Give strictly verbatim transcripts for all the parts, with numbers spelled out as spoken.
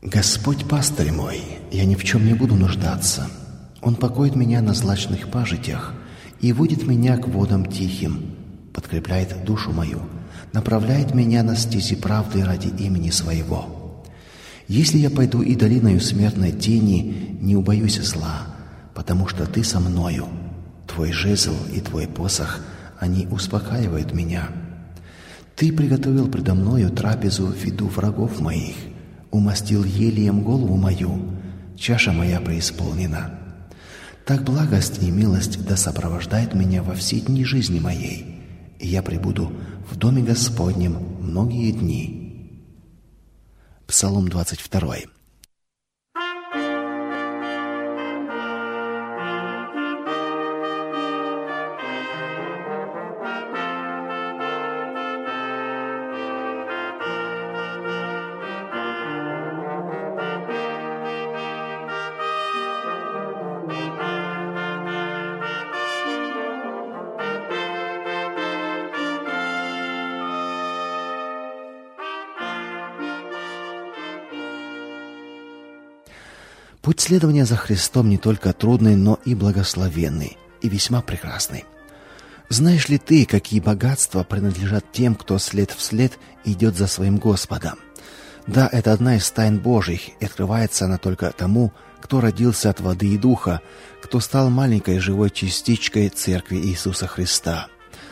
Господь пастырь мой, я ни в чем не буду нуждаться. Он покоит меня на злачных пажитях и водит меня к водам тихим, подкрепляет душу мою, направляет меня на стези правды ради имени Своего. Если я пойду и долиною смертной тени, не убоюсь зла, потому что Ты со мною. Твой жезл и Твой посох, они успокаивают меня. Ты приготовил предо мною трапезу в виду врагов моих, умастил елеем голову мою, чаша моя преисполнена. Так благость и милость да сопровождает меня во все дни жизни моей, и я пребуду в доме Господнем многие дни. Псалом двадцать два. Путь следования за Христом не только трудный, но и благословенный, и весьма прекрасный. Знаешь ли ты, какие богатства принадлежат тем, кто след вслед идет за своим Господом? Да, это одна из тайн Божьих, и открывается она только тому, кто родился от воды и духа, кто стал маленькой живой частичкой Церкви Иисуса Христа.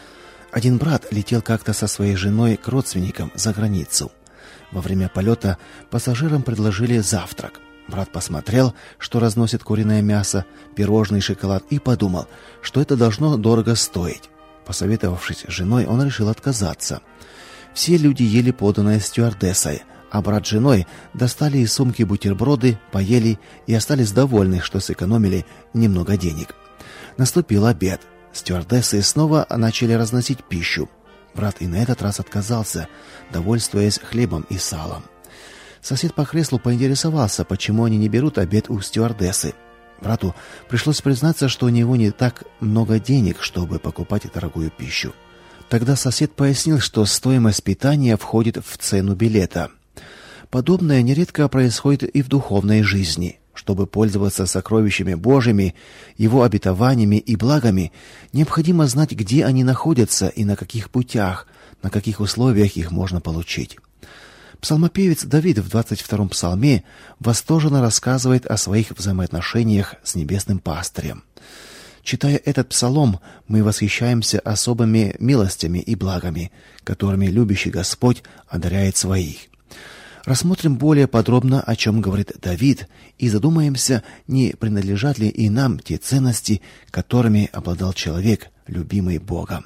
Один брат летел как-то со своей женой к родственникам за границу. Во время полета пассажирам предложили завтрак. Брат посмотрел, что разносит куриное мясо, пирожный, шоколад, и подумал, что это должно дорого стоить. Посоветовавшись с женой, он решил отказаться. Все люди ели поданное стюардессой, а брат с женой достали из сумки бутерброды, поели и остались довольны, что сэкономили немного денег. Наступил обед. Стюардессы снова начали разносить пищу. Брат и на этот раз отказался, довольствуясь хлебом и салом. Сосед по креслу поинтересовался, почему они не берут обед у стюардессы. Брату пришлось признаться, что у него не так много денег, чтобы покупать дорогую пищу. Тогда сосед пояснил, что стоимость питания входит в цену билета. Подобное нередко происходит и в духовной жизни. Чтобы пользоваться сокровищами Божьими, Его обетованиями и благами, необходимо знать, где они находятся и на каких путях, на каких условиях их можно получить. Псалмопевец Давид в двадцать втором псалме восторженно рассказывает о своих взаимоотношениях с небесным пастырем. Читая этот псалом, мы восхищаемся особыми милостями и благами, которыми любящий Господь одаряет своих. Рассмотрим более подробно, о чем говорит Давид, и задумаемся, не принадлежат ли и нам те ценности, которыми обладал человек, любимый Богом.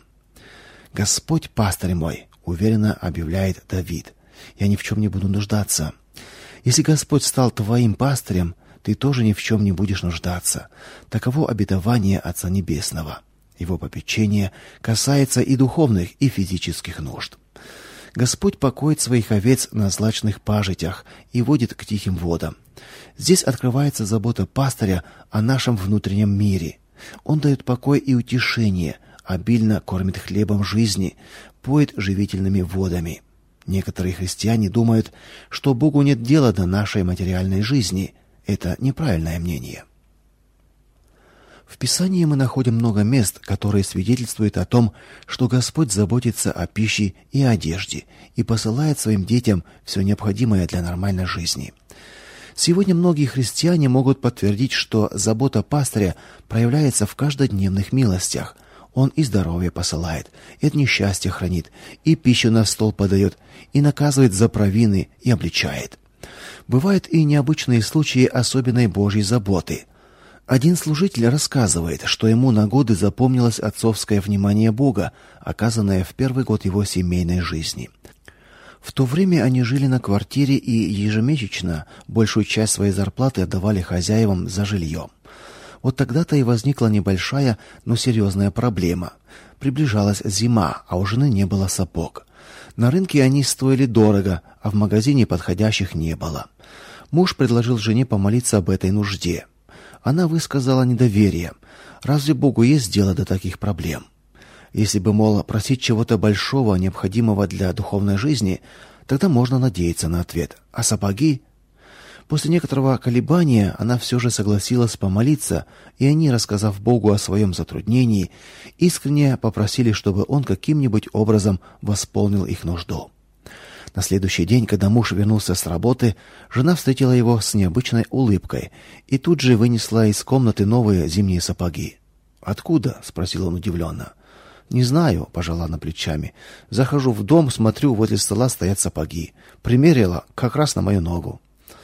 «Господь пастырь мой», — уверенно объявляет Давид, — «я ни в чем не буду нуждаться». Если Господь стал твоим пастырем, ты тоже ни в чем не будешь нуждаться. Таково обетование Отца Небесного. Его попечение касается и духовных, и физических нужд. Господь покоит своих овец на злачных пажитях и водит к тихим водам. Здесь открывается забота пастыря о нашем внутреннем мире. Он дает покой и утешение, обильно кормит хлебом жизни, поет живительными водами. Некоторые христиане думают, что Богу нет дела до нашей материальной жизни. Это неправильное мнение. В Писании мы находим много мест, которые свидетельствуют о том, что Господь заботится о пище и одежде и посылает своим детям все необходимое для нормальной жизни. Сегодня многие христиане могут подтвердить, что забота пастыря проявляется в каждодневных милостях. Он и здоровье посылает, и от несчастья хранит, и пищу на стол подает, и наказывает за провины, и обличает. Бывают и необычные случаи особенной Божьей заботы. Один служитель рассказывает, что ему на годы запомнилось отцовское внимание Бога, оказанное в первый год его семейной жизни. В то время они жили на квартире и ежемесячно большую часть своей зарплаты отдавали хозяевам за жилье. Вот тогда-то и возникла небольшая, но серьезная проблема. Приближалась зима, а у жены не было сапог. На рынке они стоили дорого, а в магазине подходящих не было. Муж предложил жене помолиться об этой нужде. Она высказала недоверие. Разве Богу есть дело до таких проблем? Если бы, мол, просить чего-то большого, необходимого для духовной жизни, тогда можно надеяться на ответ. А сапоги? После некоторого колебания она все же согласилась помолиться, и они, рассказав Богу о своем затруднении, искренне попросили, чтобы он каким-нибудь образом восполнил их нужду. На следующий день, когда муж вернулся с работы, жена встретила его с необычной улыбкой и тут же вынесла из комнаты новые зимние сапоги. «Откуда?» — спросил он удивленно. «Не знаю», — пожала она плечами. «Захожу в дом, смотрю, возле стола стоят сапоги. Примерила как раз на мою ногу».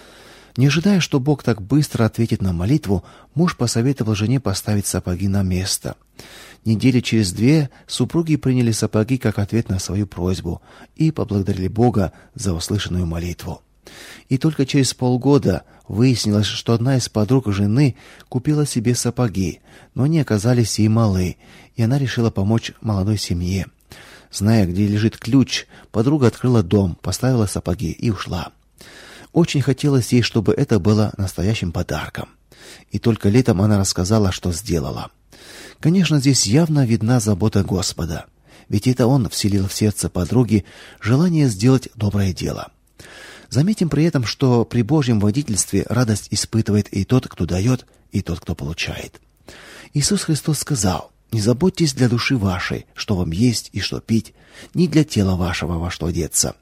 Не ожидая, что Бог так быстро ответит на молитву, муж посоветовал жене поставить сапоги на место. Недели через две супруги приняли сапоги как ответ на свою просьбу и поблагодарили Бога за услышанную молитву. И только через полгода выяснилось, что одна из подруг жены купила себе сапоги, но они оказались ей малы, и она решила помочь молодой семье. Зная, где лежит ключ, подруга открыла дом, поставила сапоги и ушла. Очень хотелось ей, чтобы это было настоящим подарком. И только летом она рассказала, что сделала. Конечно, здесь явно видна забота Господа, ведь это Он вселил в сердце подруги желание сделать доброе дело. Заметим при этом, что при Божьем водительстве радость испытывает и тот, кто дает, и тот, кто получает. Иисус Христос сказал: «Не заботьтесь для души вашей, что вам есть и что пить, ни для тела вашего, во что одеться».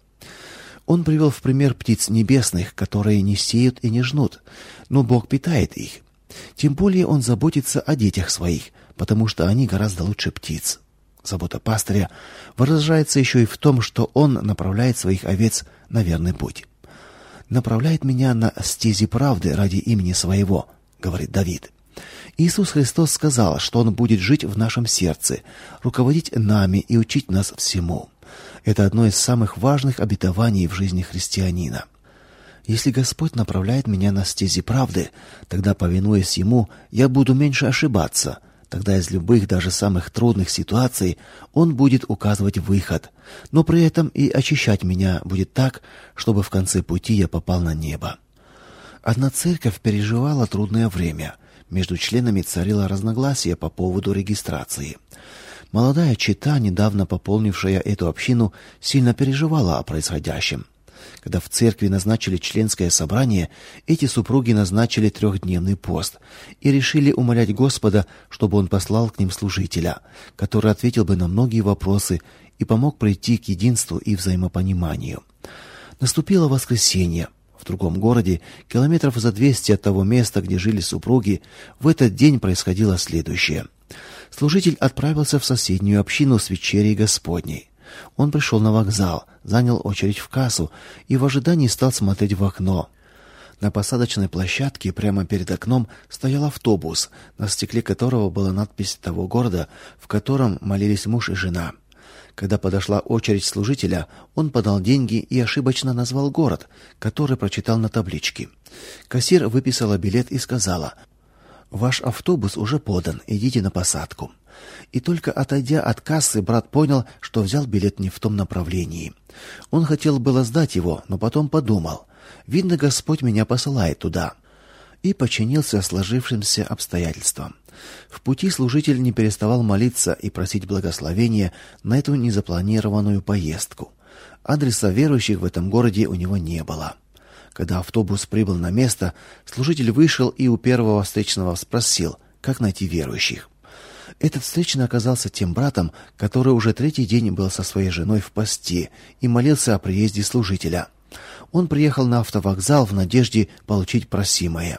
Он привел в пример птиц небесных, которые не сеют и не жнут, но Бог питает их. Тем более Он заботится о детях своих, потому что они гораздо лучше птиц. Забота пастыря выражается еще и в том, что он направляет своих овец на верный путь. «Направляет меня на стези правды ради имени своего», — говорит Давид. Иисус Христос сказал, что Он будет жить в нашем сердце, руководить нами и учить нас всему. Это одно из самых важных обетований в жизни христианина. Если Господь направляет меня на стези правды, тогда, повинуясь Ему, я буду меньше ошибаться. Тогда из любых, даже самых трудных ситуаций Он будет указывать выход, но при этом и очищать меня будет так, чтобы в конце пути я попал на небо. Одна церковь переживала трудное время. Между членами царило разногласие по поводу регистрации. Молодая чета, недавно пополнившая эту общину, сильно переживала о происходящем. Когда в церкви назначили членское собрание, эти супруги назначили трехдневный пост и решили умолять Господа, чтобы Он послал к ним служителя, который ответил бы на многие вопросы и помог прийти к единству и взаимопониманию. Наступило воскресенье. В другом городе, километров за двести от того места, где жили супруги, в этот день происходило следующее. Служитель отправился в соседнюю общину с вечерей Господней. Он пришел на вокзал, занял очередь в кассу и в ожидании стал смотреть в окно. На посадочной площадке прямо перед окном стоял автобус, на стекле которого была надпись того города, в котором молились муж и жена. Когда подошла очередь служителя, он подал деньги и ошибочно назвал город, который прочитал на табличке. Кассир выписала билет и сказала: «Ваш автобус уже подан, идите на посадку». И только отойдя от кассы, брат понял, что взял билет не в том направлении. Он хотел было сдать его, но потом подумал: «Видно, Господь меня посылает туда», и подчинился сложившимся обстоятельствам. В пути служитель не переставал молиться и просить благословения на эту незапланированную поездку. Адреса верующих в этом городе у него не было. Когда автобус прибыл на место, служитель вышел и у первого встречного спросил, как найти верующих. Этот встречный оказался тем братом, который уже третий день был со своей женой в посте и молился о приезде служителя. Он приехал на автовокзал в надежде получить просимое.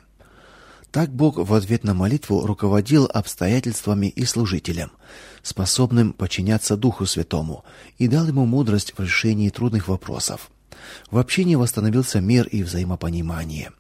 Так Бог в ответ на молитву руководил обстоятельствами и служителем, способным подчиняться Духу Святому, и дал ему мудрость в решении трудных вопросов. В общине восстановился мир и взаимопонимание.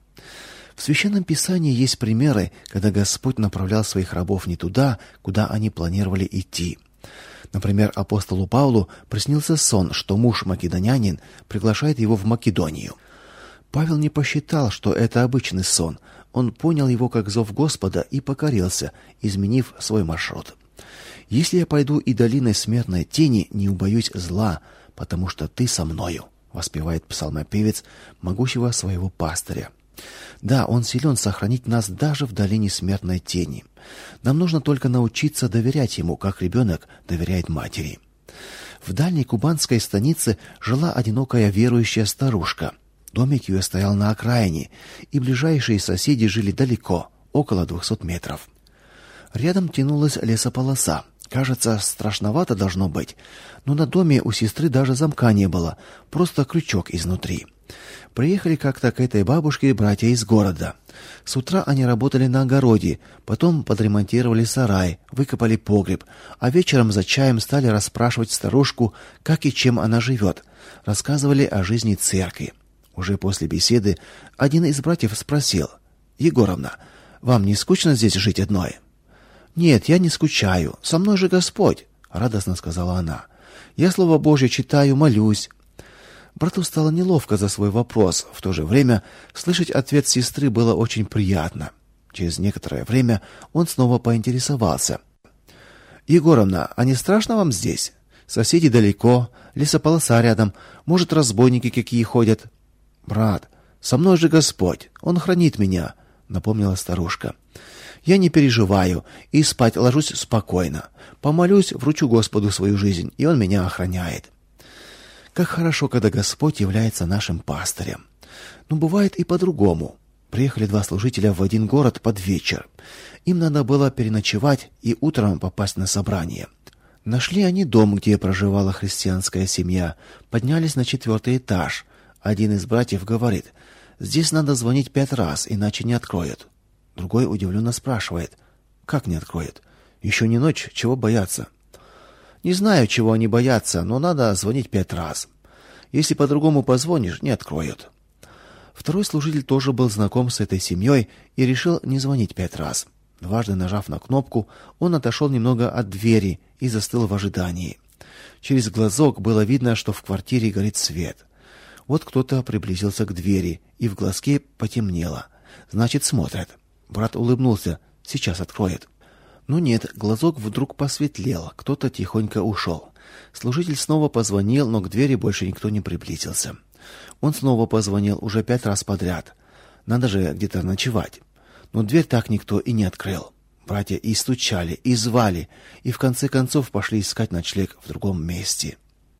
В Священном Писании есть примеры, когда Господь направлял своих рабов не туда, куда они планировали идти. Например, апостолу Павлу приснился сон, что муж македонянин приглашает его в Македонию. Павел не посчитал, что это обычный сон. Он понял его как зов Господа и покорился, изменив свой маршрут. «Если я пойду и долиной смертной тени, не убоюсь зла, потому что ты со мною», воспевает псалмопевец могущего своего пастыря. Да, он силен сохранить нас даже в долине смертной тени. Нам нужно только научиться доверять ему, как ребенок доверяет матери. В дальней кубанской станице жила одинокая верующая старушка. Домик ее стоял на окраине, и ближайшие соседи жили далеко, около двухсот метров. Рядом тянулась лесополоса. Кажется, страшновато должно быть, но на доме у сестры даже замка не было, просто крючок изнутри. Приехали как-то к этой бабушке братья из города. С утра они работали на огороде, потом подремонтировали сарай, выкопали погреб, а вечером за чаем стали расспрашивать старушку, как и чем она живет. Рассказывали о жизни церкви. Уже после беседы один из братьев спросил: «Егоровна, вам не скучно здесь жить одной?» «Нет, я не скучаю. Со мной же Господь», — радостно сказала она. «Я Слово Божье читаю, молюсь». Брату стало неловко за свой вопрос. В то же время слышать ответ сестры было очень приятно. Через некоторое время он снова поинтересовался: «Егоровна, а не страшно вам здесь? Соседи далеко, лесополоса рядом, может, разбойники какие ходят?» «Брат, со мной же Господь, Он хранит меня», — напомнила старушка. «Я не переживаю и спать ложусь спокойно. Помолюсь, вручу Господу свою жизнь, и Он меня охраняет». Как хорошо, когда Господь является нашим пастырем. Но бывает и по-другому. Приехали два служителя в один город под вечер. Им надо было переночевать и утром попасть на собрание. Нашли они дом, где проживала христианская семья. Поднялись на четвертый этаж. Один из братьев говорит: «Здесь надо звонить пять раз, иначе не откроют». Другой удивленно спрашивает: «Как не откроют? Еще не ночь, чего бояться?» «Не знаю, чего они боятся, но надо звонить пять раз. Если по-другому позвонишь, не откроют». Второй служитель тоже был знаком с этой семьей и решил не звонить пять раз. Дважды нажав на кнопку, он отошел немного от двери и застыл в ожидании. Через глазок было видно, что в квартире горит свет. Вот кто-то приблизился к двери, и в глазке потемнело. Значит, смотрят. Брат улыбнулся: сейчас откроет. Но нет, глазок вдруг посветлел, кто-то тихонько ушел. Служитель снова позвонил, но к двери больше никто не приблизился. Он снова позвонил уже пять раз подряд. Надо же где-то ночевать. Но дверь так никто и не открыл. Братья и стучали, и звали, и в конце концов пошли искать ночлег в другом месте.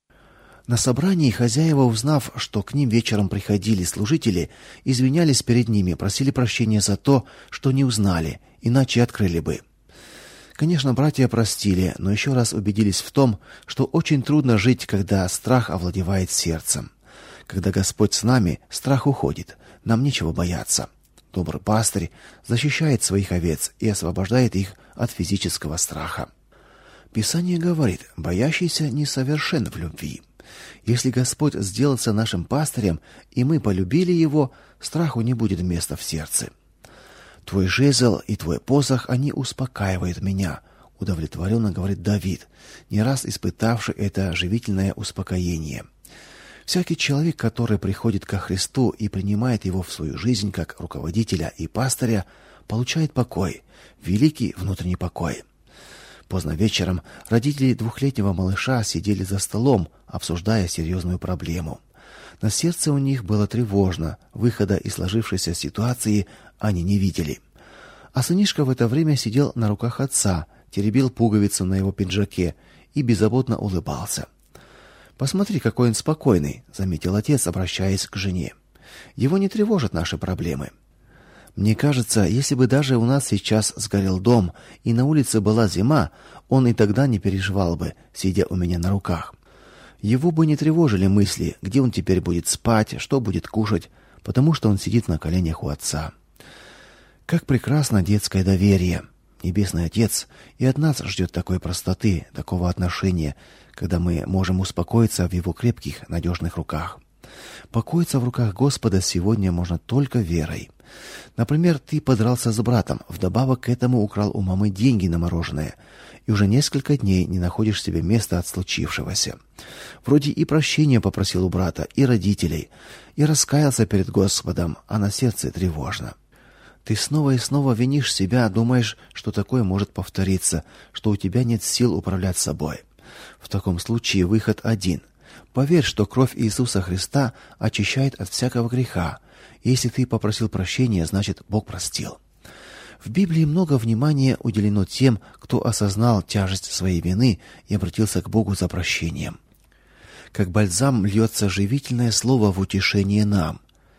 На собрании хозяева, узнав, что к ним вечером приходили служители, извинялись перед ними, просили прощения за то, что не узнали, иначе открыли бы. Конечно, братья простили, но еще раз убедились в том, что очень трудно жить, когда страх овладевает сердцем. Когда Господь с нами, страх уходит, нам нечего бояться. Добрый пастырь защищает своих овец и освобождает их от физического страха. Писание говорит: «Боящийся несовершен в любви». Если Господь сделался нашим пастырем, и мы полюбили Его, страху не будет места в сердце. «Твой жезл и твой посох, они успокаивают меня», — удовлетворенно говорит Давид, не раз испытавший это живительное успокоение. Всякий человек, который приходит ко Христу и принимает Его в свою жизнь как руководителя и пастыря, получает покой, великий внутренний покой. Поздно вечером родители двухлетнего малыша сидели за столом, обсуждая серьезную проблему. На сердце у них было тревожно, выхода из сложившейся ситуации они не видели. А сынишка в это время сидел на руках отца, теребил пуговицу на его пиджаке и беззаботно улыбался. «Посмотри, какой он спокойный», — заметил отец, обращаясь к жене. «Его не тревожат наши проблемы». Мне кажется, если бы даже у нас сейчас сгорел дом и на улице была зима, он и тогда не переживал бы, сидя у меня на руках. Его бы не тревожили мысли, где он теперь будет спать, что будет кушать, потому что он сидит на коленях у отца. Как прекрасно детское доверие. Небесный Отец и от нас ждет такой простоты, такого отношения, когда мы можем успокоиться в Его крепких, надежных руках. Покоиться в руках Господа сегодня можно только верой. Например, ты подрался с братом, вдобавок к этому украл у мамы деньги на мороженое, и уже несколько дней не находишь себе места от случившегося. Вроде и прощения попросил у брата, и родителей, и раскаялся перед Господом, а на сердце тревожно. Ты снова и снова винишь себя, думаешь, что такое может повториться, что у тебя нет сил управлять собой. В таком случае выход один. Поверь, что кровь Иисуса Христа очищает от всякого греха. Если ты попросил прощения, значит, Бог простил. В Библии много внимания уделено тем, кто осознал тяжесть своей вины и обратился к Богу за прощением. Как бальзам льется живительное слово в утешение нам.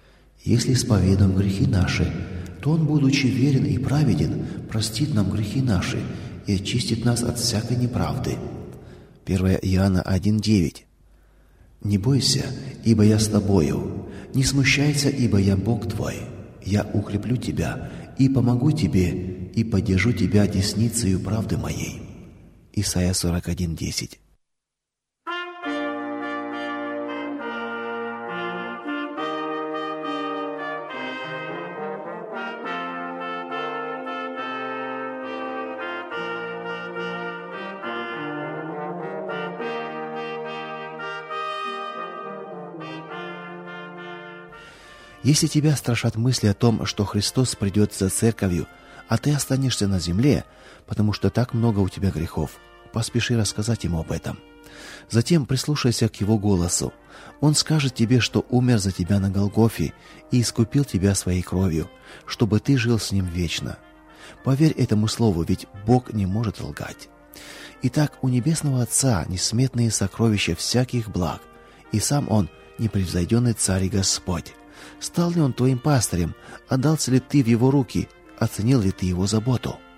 Если исповедуем грехи наши, то Он, будучи верен и праведен, простит нам грехи наши и очистит нас от всякой неправды. первое Иоанна один девять. «Не бойся, ибо я с тобою, не смущайся, ибо я Бог твой. Я укреплю тебя и помогу тебе, и поддержу тебя десницею правды моей». Исайя сорок один десять. Если тебя страшат мысли о том, что Христос придет за церковью, а ты останешься на земле, потому что так много у тебя грехов, поспеши рассказать Ему об этом. Затем прислушайся к Его голосу. Он скажет тебе, что умер за тебя на Голгофе и искупил тебя своей кровью, чтобы ты жил с Ним вечно. Поверь этому слову, ведь Бог не может лгать. Итак, у Небесного Отца несметные сокровища всяких благ, и сам Он непревзойденный Царь и Господь. Стал ли Он твоим пастырем? Отдался ли ты в Его руки? Оценил ли ты Его заботу?